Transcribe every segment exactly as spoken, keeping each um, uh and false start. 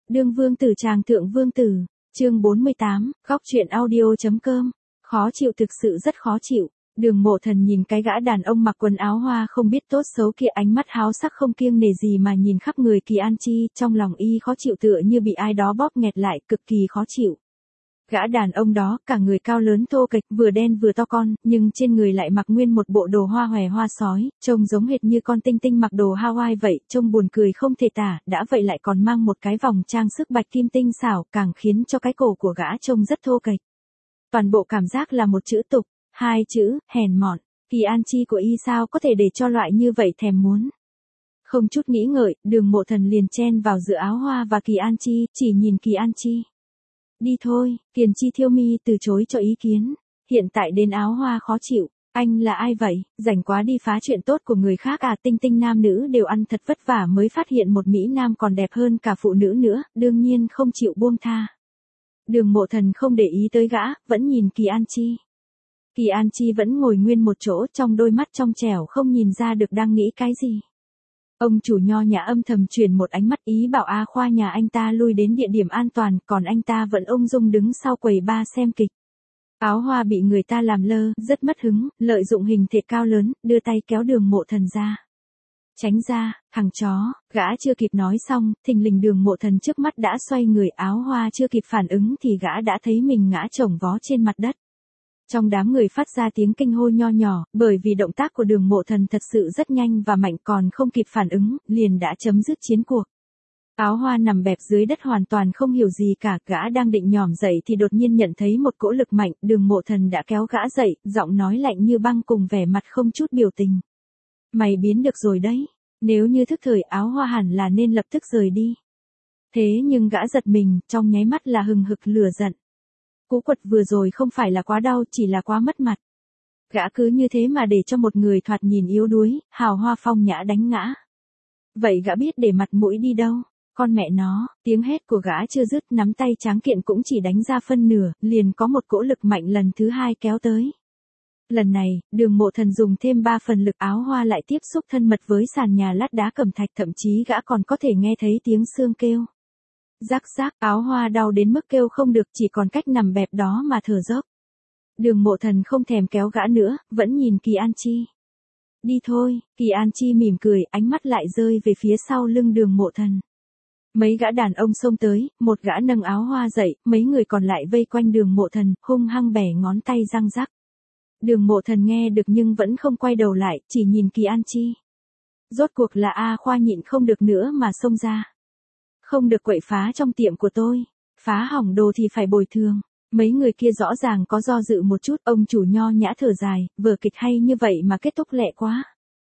Đương vương tử tràng thượng vương tử, chương bốn mươi tám, góc truyện audio.com. Khó chịu, thực sự rất khó chịu. Đường Mộ Thần nhìn cái gã đàn ông mặc quần áo hoa không biết tốt xấu kia, ánh mắt háo sắc không kiêng nể gì mà nhìn khắp người Kỳ An Chi, trong lòng y khó chịu tựa như bị ai đó bóp nghẹt lại, cực kỳ khó chịu. Gã đàn ông đó, cả người cao lớn thô kệch, vừa đen vừa to con, nhưng trên người lại mặc nguyên một bộ đồ hoa hòe hoa sói, trông giống hệt như con tinh tinh mặc đồ Hawaii vậy, trông buồn cười không thể tả, đã vậy lại còn mang một cái vòng trang sức bạch kim tinh xảo, càng khiến cho cái cổ của gã trông rất thô kệch. Toàn bộ cảm giác là một chữ tục, hai chữ, hèn mọn. Kỳ An Chi của y sao có thể để cho loại như vậy thèm muốn. Không chút nghĩ ngợi, Đường Mộ Thần liền chen vào giữa áo hoa và Kỳ An Chi, chỉ nhìn Kỳ An Chi. Đi thôi, Kiền Chi Thiêu Mi từ chối cho ý kiến. Hiện tại đến áo hoa khó chịu. Anh là ai vậy, rảnh quá đi phá chuyện tốt của người khác à? Tinh tinh nam nữ đều ăn thật vất vả mới phát hiện một mỹ nam còn đẹp hơn cả phụ nữ nữa, đương nhiên không chịu buông tha. Đường Mộ Thần không để ý tới gã, vẫn nhìn Kỳ An Chi. Kỳ An Chi vẫn ngồi nguyên một chỗ, trong đôi mắt trong trẻo không nhìn ra được đang nghĩ cái gì. Ông chủ nho nhã âm thầm truyền một ánh mắt ý bảo A Khoa nhà anh ta lui đến địa điểm an toàn, còn anh ta vẫn ung dung đứng sau quầy bar xem kịch. Áo hoa bị người ta làm lơ, rất mất hứng, lợi dụng hình thể cao lớn, đưa tay kéo Đường Mộ Thần ra. Tránh ra, thằng chó, gã chưa kịp nói xong, thình lình Đường Mộ Thần trước mắt đã xoay người, áo hoa chưa kịp phản ứng thì gã đã thấy mình ngã chồng vó trên mặt đất. Trong đám người phát ra tiếng kinh hô nho nhỏ, bởi vì động tác của Đường Mộ Thần thật sự rất nhanh và mạnh, còn không kịp phản ứng, liền đã chấm dứt chiến cuộc. Áo hoa nằm bẹp dưới đất hoàn toàn không hiểu gì cả, gã đang định nhỏm dậy thì đột nhiên nhận thấy một cỗ lực mạnh, Đường Mộ Thần đã kéo gã dậy, giọng nói lạnh như băng cùng vẻ mặt không chút biểu tình. Mày biến được rồi đấy, nếu như thức thời áo hoa hẳn là nên lập tức rời đi. Thế nhưng gã giật mình, trong nháy mắt là hừng hực lửa giận. Cú quật vừa rồi không phải là quá đau, chỉ là quá mất mặt. Gã cứ như thế mà để cho một người thoạt nhìn yếu đuối, hào hoa phong nhã đánh ngã. Vậy gã biết để mặt mũi đi đâu? Con mẹ nó, tiếng hét của gã chưa dứt, nắm tay tráng kiện cũng chỉ đánh ra phân nửa, liền có một cỗ lực mạnh lần thứ hai kéo tới. Lần này, Đường Mộ Thần dùng thêm ba phần lực, áo hoa lại tiếp xúc thân mật với sàn nhà lát đá cẩm thạch, thậm chí gã còn có thể nghe thấy tiếng xương kêu. Rắc rắc, áo hoa đau đến mức kêu không được, chỉ còn cách nằm bẹp đó mà thở dốc. Đường Mộ Thần không thèm kéo gã nữa, vẫn nhìn Kỳ An Chi. Đi thôi, Kỳ An Chi mỉm cười, ánh mắt lại rơi về phía sau lưng Đường Mộ Thần. Mấy gã đàn ông xông tới, một gã nâng áo hoa dậy, mấy người còn lại vây quanh Đường Mộ Thần, hung hăng bẻ ngón tay răng rắc. Đường Mộ Thần nghe được nhưng vẫn không quay đầu lại, chỉ nhìn Kỳ An Chi. Rốt cuộc là A Khoa nhịn không được nữa mà xông ra. Không được quậy phá trong tiệm của tôi, phá hỏng đồ thì phải bồi thường. Mấy người kia rõ ràng có do dự một chút, ông chủ nho nhã thở dài, vở kịch hay như vậy mà kết thúc lẹ quá.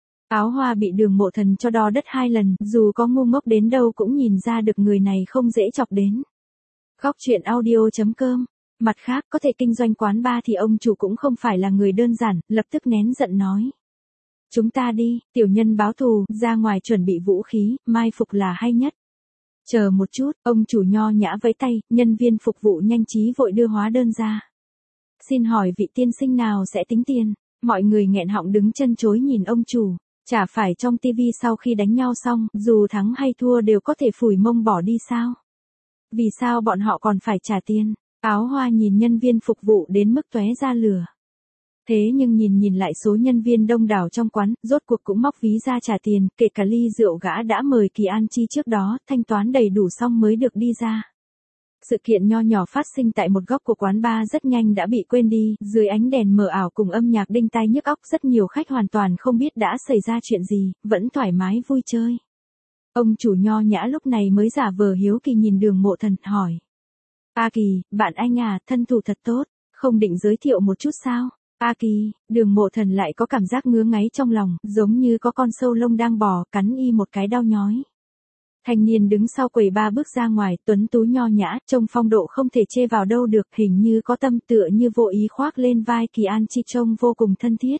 Áo hoa bị Đường Mộ Thần cho đo đất hai lần, dù có ngu ngốc đến đâu cũng nhìn ra được người này không dễ chọc đến. Góc truyện audio.com. Mặt khác, có thể kinh doanh quán bar thì ông chủ cũng không phải là người đơn giản, lập tức nén giận nói. Chúng ta đi, tiểu nhân báo thù, ra ngoài chuẩn bị vũ khí, mai phục là hay nhất. Chờ một chút, ông chủ nho nhã vẫy tay, nhân viên phục vụ nhanh trí vội đưa hóa đơn ra. Xin hỏi vị tiên sinh nào sẽ tính tiền? Mọi người nghẹn họng đứng chân chối nhìn ông chủ. Chả phải trong tivi sau khi đánh nhau xong, dù thắng hay thua đều có thể phủi mông bỏ đi sao? Vì sao bọn họ còn phải trả tiền? Áo hoa nhìn nhân viên phục vụ đến mức tóe ra lửa. Thế nhưng nhìn nhìn lại số nhân viên đông đảo trong quán, rốt cuộc cũng móc ví ra trả tiền, kể cả ly rượu gã đã mời Kỳ An Chi trước đó, thanh toán đầy đủ xong mới được đi ra. Sự kiện nho nhỏ phát sinh tại một góc của quán bar rất nhanh đã bị quên đi, dưới ánh đèn mờ ảo cùng âm nhạc đinh tai nhức óc, rất nhiều khách hoàn toàn không biết đã xảy ra chuyện gì, vẫn thoải mái vui chơi. Ông chủ nho nhã lúc này mới giả vờ hiếu kỳ nhìn Đường Mộ Thần, hỏi. A Kỳ, bạn anh à, thân thủ thật tốt, không định giới thiệu một chút sao? A Kỳ, Đường Mộ Thần lại có cảm giác ngứa ngáy trong lòng, giống như có con sâu lông đang bò, cắn y một cái đau nhói. Thanh niên đứng sau quầy bar bước ra ngoài, tuấn tú nho nhã, trông phong độ không thể chê vào đâu được, hình như có tâm, tựa như vô ý khoác lên vai Kỳ An Chi, trông vô cùng thân thiết.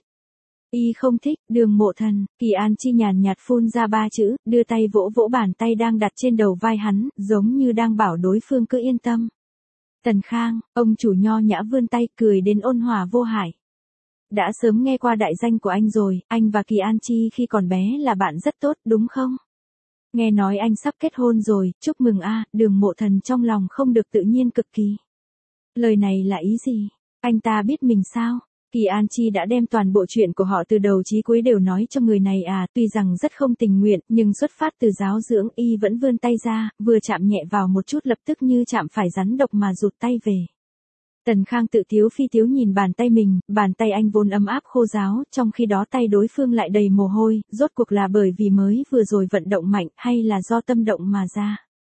Y không thích, Đường Mộ Thần. Kỳ An Chi nhàn nhạt phun ra ba chữ, đưa tay vỗ vỗ bàn tay đang đặt trên đầu vai hắn, giống như đang bảo đối phương cứ yên tâm. Tần Khang, ông chủ nho nhã vươn tay, cười đến ôn hòa vô hại. Đã sớm nghe qua đại danh của anh rồi, anh và Kỳ An Chi khi còn bé là bạn rất tốt, đúng không? Nghe nói anh sắp kết hôn rồi, chúc mừng a. Đường Mộ Thần trong lòng không được tự nhiên cực kỳ. Lời này là ý gì? Anh ta biết mình sao? Kỳ An Chi đã đem toàn bộ chuyện của họ từ đầu chí cuối đều nói cho người này à, tuy rằng rất không tình nguyện, nhưng xuất phát từ giáo dưỡng y vẫn vươn tay ra, vừa chạm nhẹ vào một chút lập tức như chạm phải rắn độc mà rụt tay về. Tần Khang tự tiếu phi tiếu nhìn bàn tay mình, bàn tay anh vốn ấm áp khô ráo, trong khi đó tay đối phương lại đầy mồ hôi, rốt cuộc là bởi vì mới vừa rồi vận động mạnh hay là do tâm động mà ra.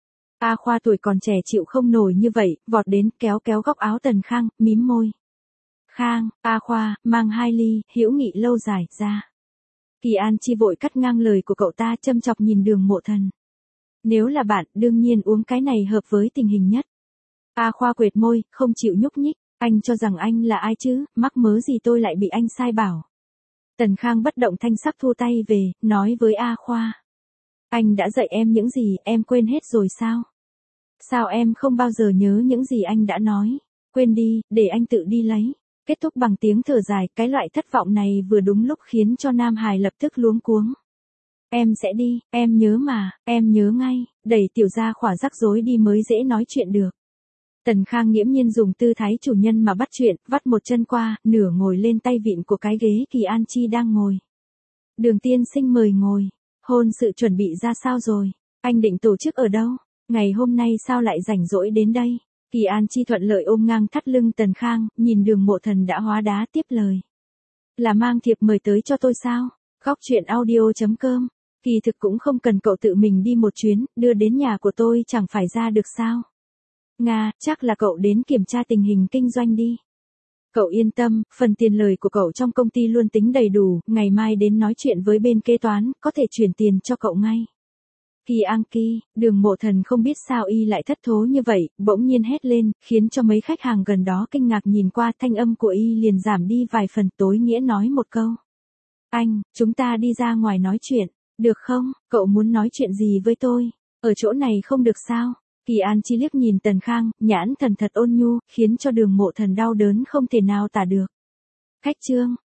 A Khoa tuổi còn trẻ chịu không nổi như vậy, vọt đến kéo kéo góc áo Tần Khang, mím môi. Khang, A Khoa, mang hai ly, hữu nghị lâu dài, ra. Kỳ An Chi vội cắt ngang lời của cậu ta châm chọc nhìn Đường Mộ Thần. Nếu là bạn, đương nhiên uống cái này hợp với tình hình nhất. A Khoa quệt môi, không chịu nhúc nhích, anh cho rằng anh là ai chứ, mắc mớ gì tôi lại bị anh sai bảo. Tần Khang bất động thanh sắc thu tay về, nói với A Khoa. Anh đã dạy em những gì, em quên hết rồi sao? Sao em không bao giờ nhớ những gì anh đã nói? Quên đi, để anh tự đi lấy. Kết thúc bằng tiếng thở dài, cái loại thất vọng này vừa đúng lúc khiến cho Nam Hải lập tức luống cuống. Em sẽ đi, em nhớ mà, em nhớ ngay, đẩy tiểu gia khỏa rắc rối đi mới dễ nói chuyện được. Tần Khang nghiễm nhiên dùng tư thái chủ nhân mà bắt chuyện, vắt một chân qua, nửa ngồi lên tay vịn của cái ghế Kỳ An Chi đang ngồi. Đường tiên sinh mời ngồi, hôn sự chuẩn bị ra sao rồi, anh định tổ chức ở đâu, ngày hôm nay sao lại rảnh rỗi đến đây. Kỳ An Chi thuận lợi ôm ngang thắt lưng Tần Khang, nhìn Đường Mộ Thần đã hóa đá tiếp lời. Là mang thiệp mời tới cho tôi sao? Góc chuyện audio chấm com. Kỳ thực cũng không cần cậu tự mình đi một chuyến, đưa đến nhà của tôi chẳng phải ra được sao? Nga, chắc là cậu đến kiểm tra tình hình kinh doanh đi. Cậu yên tâm, phần tiền lời của cậu trong công ty luôn tính đầy đủ, ngày mai đến nói chuyện với bên kế toán, có thể chuyển tiền cho cậu ngay. Kỳ An Ki, Đường Mộ Thần không biết sao y lại thất thố như vậy, bỗng nhiên hét lên, khiến cho mấy khách hàng gần đó kinh ngạc nhìn qua, thanh âm của y liền giảm đi vài phần, tối nghĩa nói một câu. Anh, chúng ta đi ra ngoài nói chuyện, được không, cậu muốn nói chuyện gì với tôi, ở chỗ này không được sao? Kỳ An Chi liếc nhìn Tần Khang, nhãn thần thật ôn nhu, khiến cho Đường Mộ Thần đau đớn không thể nào tả được. Khách trương,